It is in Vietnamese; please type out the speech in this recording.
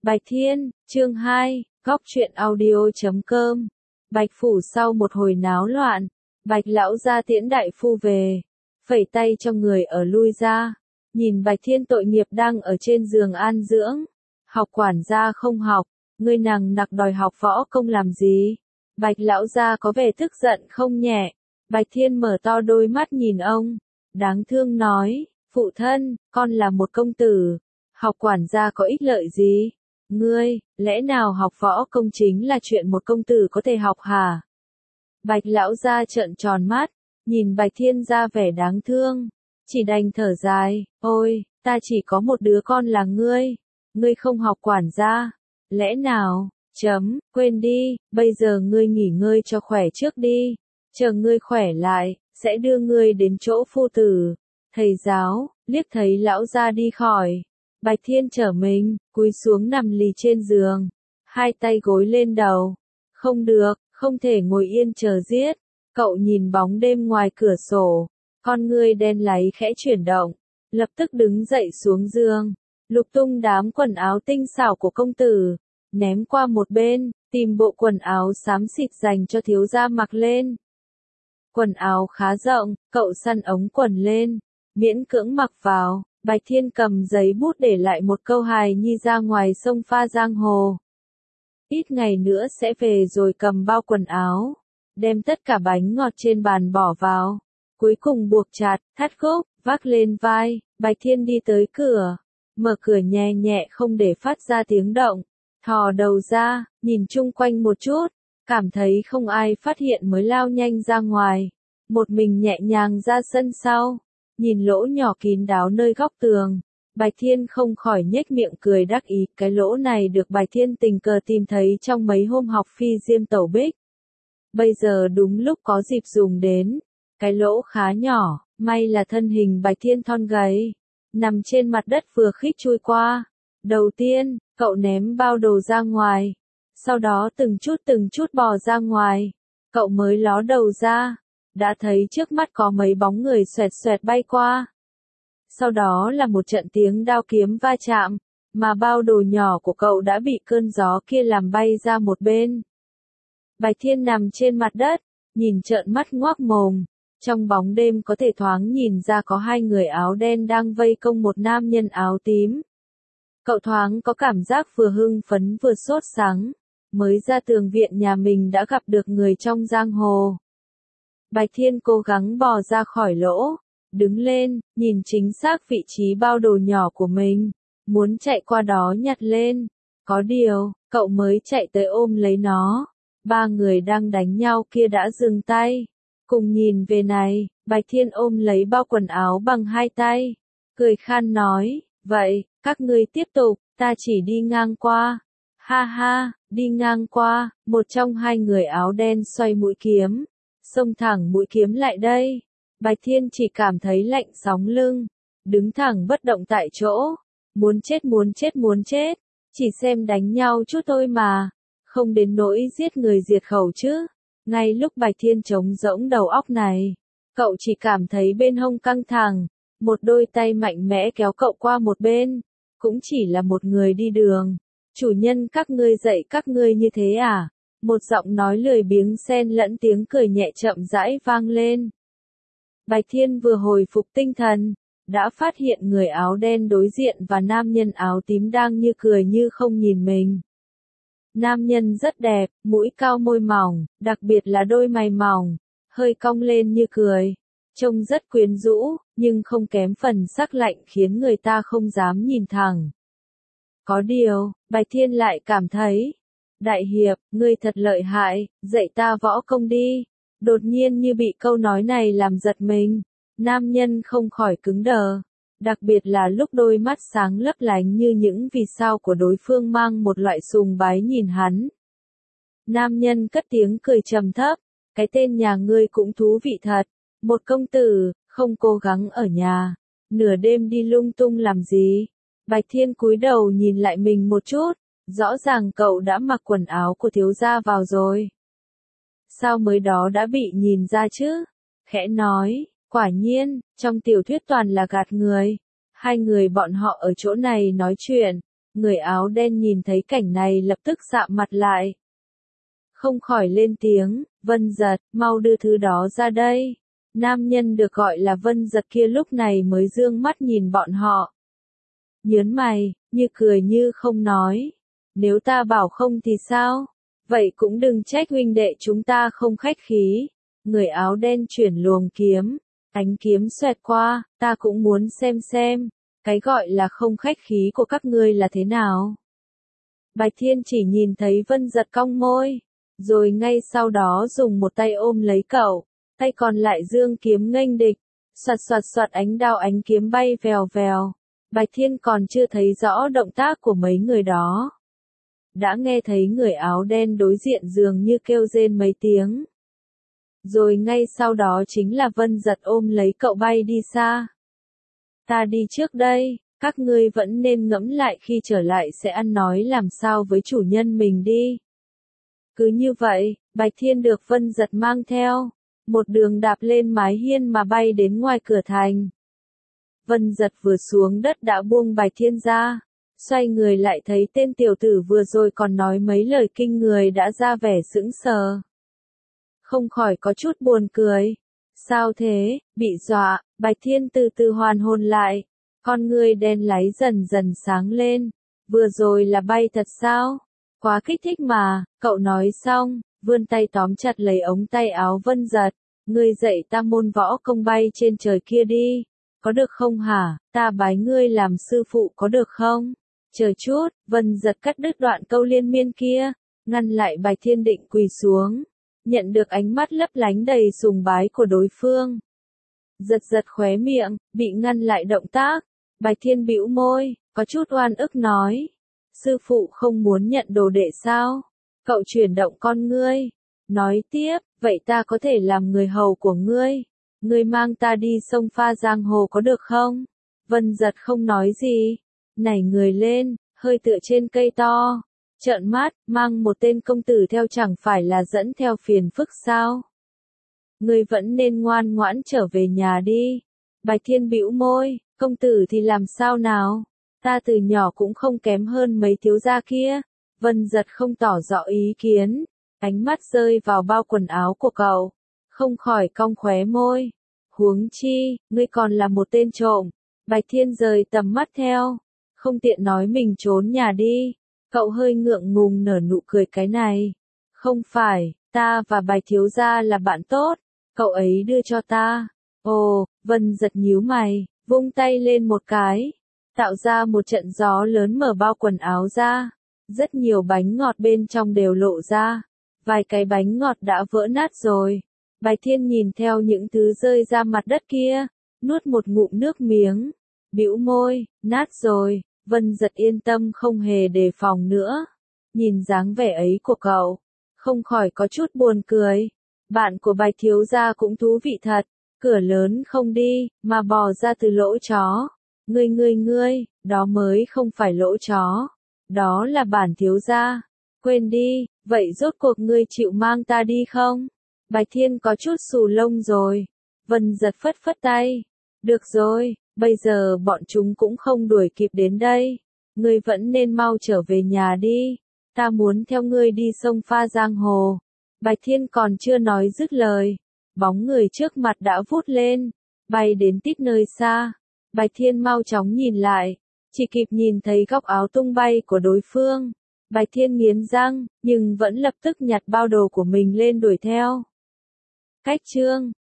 Bạch Thiên, chương 2, góc truyện audio.com. Bạch phủ sau một hồi náo loạn, Bạch lão gia tiễn đại phu về, phẩy tay cho người ở lui ra, nhìn Bạch Thiên tội nghiệp đang ở trên giường an dưỡng. Học quản gia không học, ngươi nằng nặc đòi học võ công làm gì? Bạch lão gia có vẻ tức giận không nhẹ. Bạch Thiên mở to đôi mắt nhìn ông, đáng thương nói, phụ thân, con là một công tử, học quản gia có ích lợi gì? Ngươi, lẽ nào học võ công chính là chuyện một công tử có thể học hả? Bạch lão gia trợn tròn mắt, nhìn Bạch Thiên ra vẻ đáng thương, chỉ đành thở dài, ôi, ta chỉ có một đứa con là ngươi không học quản gia, lẽ nào, quên đi, bây giờ ngươi nghỉ ngơi cho khỏe trước đi, chờ ngươi khỏe lại, sẽ đưa ngươi đến chỗ phu tử. Thầy giáo, liếc thấy lão gia đi khỏi. Bạch Thiên trở mình, cúi xuống nằm lì trên giường, hai tay gối lên đầu. Không được, không thể ngồi yên chờ giết. Cậu nhìn bóng đêm ngoài cửa sổ, con ngươi đen láy khẽ chuyển động, lập tức đứng dậy xuống giường, lục tung đám quần áo tinh xảo của công tử, ném qua một bên, tìm bộ quần áo xám xịt dành cho thiếu gia mặc lên. Quần áo khá rộng, cậu săn ống quần lên, miễn cưỡng mặc vào. Bạch Thiên cầm giấy bút để lại một câu hài nhi ra ngoài sông pha giang hồ. Ít ngày nữa sẽ về rồi cầm bao quần áo, đem tất cả bánh ngọt trên bàn bỏ vào, cuối cùng buộc chặt, thắt gốc, vác lên vai. Bạch Thiên đi tới cửa, mở cửa nhẹ nhẹ không để phát ra tiếng động, thò đầu ra, nhìn chung quanh một chút, cảm thấy không ai phát hiện mới lao nhanh ra ngoài, một mình nhẹ nhàng ra sân sau. Nhìn lỗ nhỏ kín đáo nơi góc tường, Bạch Thiên không khỏi nhếch miệng cười đắc ý, cái lỗ này được Bạch Thiên tình cờ tìm thấy trong mấy hôm học phi diêm tẩu bích. Bây giờ đúng lúc có dịp dùng đến, cái lỗ khá nhỏ, may là thân hình Bạch Thiên thon gầy, nằm trên mặt đất vừa khít chui qua. Đầu tiên, cậu ném bao đồ ra ngoài, sau đó từng chút bò ra ngoài, cậu mới ló đầu ra. Đã thấy trước mắt có mấy bóng người xoẹt xoẹt bay qua. Sau đó là một trận tiếng đao kiếm va chạm, mà bao đồ nhỏ của cậu đã bị cơn gió kia làm bay ra một bên. Bạch Thiên nằm trên mặt đất, nhìn trợn mắt ngoác mồm, trong bóng đêm có thể thoáng nhìn ra có hai người áo đen đang vây công một nam nhân áo tím. Cậu thoáng có cảm giác vừa hưng phấn vừa sốt sắng, mới ra tường viện nhà mình đã gặp được người trong giang hồ. Bạch Thiên cố gắng bò ra khỏi lỗ, đứng lên, nhìn chính xác vị trí bao đồ nhỏ của mình, muốn chạy qua đó nhặt lên. Có điều, cậu mới chạy tới ôm lấy nó, ba người đang đánh nhau kia đã dừng tay, cùng nhìn về này. Bạch Thiên ôm lấy bao quần áo bằng hai tay, cười khan nói, vậy, các ngươi tiếp tục, ta chỉ đi ngang qua. Ha ha, đi ngang qua, một trong hai người áo đen xoay mũi kiếm, xông thẳng mũi kiếm lại đây. Bạch Thiên chỉ cảm thấy lạnh sóng lưng, đứng thẳng bất động tại chỗ, muốn chết, chỉ xem đánh nhau chút thôi mà, không đến nỗi giết người diệt khẩu chứ. Ngay lúc Bạch Thiên trống rỗng đầu óc này, cậu chỉ cảm thấy bên hông căng thẳng, một đôi tay mạnh mẽ kéo cậu qua một bên, cũng chỉ là một người đi đường. Chủ nhân các ngươi dạy các ngươi như thế à? Một giọng nói lười biếng xen lẫn tiếng cười nhẹ chậm rãi vang lên. Bạch Thiên vừa hồi phục tinh thần, đã phát hiện người áo đen đối diện và nam nhân áo tím đang như cười như không nhìn mình. Nam nhân rất đẹp, mũi cao môi mỏng, đặc biệt là đôi mày mỏng, hơi cong lên như cười, trông rất quyến rũ, nhưng không kém phần sắc lạnh khiến người ta không dám nhìn thẳng. Có điều, Bạch Thiên lại cảm thấy, đại hiệp, ngươi thật lợi hại, dạy ta võ công đi. Đột nhiên như bị câu nói này làm giật mình, nam nhân không khỏi cứng đờ, đặc biệt là lúc đôi mắt sáng lấp lánh như những vì sao của đối phương mang một loại sùng bái nhìn hắn. Nam nhân cất tiếng cười trầm thấp, cái tên nhà ngươi cũng thú vị thật, một công tử, không cố gắng ở nhà, nửa đêm đi lung tung làm gì? Bạch Thiên cúi đầu nhìn lại mình một chút, rõ ràng cậu đã mặc quần áo của thiếu gia vào rồi. Sao mới đó đã bị nhìn ra chứ? Khẽ nói, quả nhiên, trong tiểu thuyết toàn là gạt người. Hai người bọn họ ở chỗ này nói chuyện, Người áo đen nhìn thấy cảnh này lập tức sạm mặt lại. Không khỏi lên tiếng, Vân Giật, mau đưa thứ đó ra đây. Nam nhân được gọi là Vân Giật kia lúc này mới dương mắt nhìn bọn họ. Nhớn mày, như cười như không nói. Nếu ta bảo không thì sao? Vậy cũng đừng trách huynh đệ chúng ta không khách khí. Người áo đen chuyển luồng kiếm. Ánh kiếm xoẹt qua, ta cũng muốn xem. Cái gọi là không khách khí của các ngươi là thế nào? Bạch Thiên chỉ nhìn thấy Vân Giật cong môi. Rồi ngay sau đó dùng một tay ôm lấy cậu. Tay còn lại giương kiếm nghênh địch. Soạt ánh đao ánh kiếm bay vèo vèo. Bạch Thiên còn chưa thấy rõ động tác của mấy người đó. Đã nghe thấy người áo đen đối diện dường như kêu rên mấy tiếng. Rồi ngay sau đó chính là Vân Giật ôm lấy cậu bay đi xa. Ta đi trước đây, các ngươi vẫn nên ngẫm lại khi trở lại sẽ ăn nói làm sao với chủ nhân mình đi. Cứ như vậy, Bạch Thiên được Vân Giật mang theo. Một đường đạp lên mái hiên mà bay đến ngoài cửa thành. Vân Giật vừa xuống đất đã buông Bạch Thiên ra. Xoay người lại thấy tên tiểu tử vừa rồi còn nói mấy lời kinh người đã ra vẻ sững sờ. Không khỏi có chút buồn cười. Sao thế, bị dọa, Bạch Thiên từ từ hoàn hồn lại. Con ngươi đen láy dần dần sáng lên. Vừa rồi là bay thật sao? Quá kích thích mà, cậu nói xong, vươn tay tóm chặt lấy ống tay áo Vân Giật. Ngươi dạy ta môn võ công bay trên trời kia đi. Có được không hả? Ta bái ngươi làm sư phụ có được không? Chờ chút, Vân Giật cắt đứt đoạn câu liên miên kia, ngăn lại Bạch Thiên định quỳ xuống, nhận được ánh mắt lấp lánh đầy sùng bái của đối phương. Giật khóe miệng, bị ngăn lại động tác, Bạch Thiên bĩu môi, có chút oan ức nói. Sư phụ không muốn nhận đồ đệ sao? Cậu chuyển động con ngươi, nói tiếp, vậy ta có thể làm người hầu của ngươi. Ngươi mang ta đi sông pha giang hồ có được không? Vân Giật không nói gì. Nảy người lên, hơi tựa trên cây to. Trợn mắt, mang một tên công tử theo chẳng phải là dẫn theo phiền phức sao? Ngươi vẫn nên ngoan ngoãn trở về nhà đi. Bạch Thiên bĩu môi, công tử thì làm sao nào? Ta từ nhỏ cũng không kém hơn mấy thiếu gia kia. Vân Giật không tỏ rõ ý kiến. Ánh mắt rơi vào bao quần áo của cậu. Không khỏi cong khóe môi. Huống chi, ngươi còn là một tên trộm. Bạch Thiên rời tầm mắt theo. Không tiện nói mình trốn nhà đi. Cậu hơi ngượng ngùng nở nụ cười cái này. Không phải, ta và Bạch thiếu gia là bạn tốt. Cậu ấy đưa cho ta. Ồ, Vân Giật nhíu mày, vung tay lên một cái. Tạo ra một trận gió lớn mở bao quần áo ra. Rất nhiều bánh ngọt bên trong đều lộ ra. Vài cái bánh ngọt đã vỡ nát rồi. Bạch Thiên nhìn theo những thứ rơi ra mặt đất kia. Nuốt một ngụm nước miếng. Bĩu môi, nát rồi. Vân Giật yên tâm không hề đề phòng nữa. Nhìn dáng vẻ ấy của cậu. Không khỏi có chút buồn cười. Bạn của Bạch thiếu gia cũng thú vị thật. Cửa lớn không đi, mà bò ra từ lỗ chó. Ngươi, đó mới không phải lỗ chó. Đó là bản thiếu gia. Quên đi, vậy rốt cuộc ngươi chịu mang ta đi không? Bạch Thiên có chút xù lông rồi. Vân Giật phất phất tay. Được rồi, bây giờ bọn chúng cũng không đuổi kịp đến đây. Ngươi vẫn nên mau trở về nhà đi. Ta muốn theo ngươi đi sông pha giang hồ. Bạch Thiên còn chưa nói dứt lời. Bóng người trước mặt đã vút lên. Bay đến tít nơi xa. Bạch Thiên mau chóng nhìn lại. Chỉ kịp nhìn thấy góc áo tung bay của đối phương. Bạch Thiên nghiến răng, nhưng vẫn lập tức nhặt bao đồ của mình lên đuổi theo. Cách chương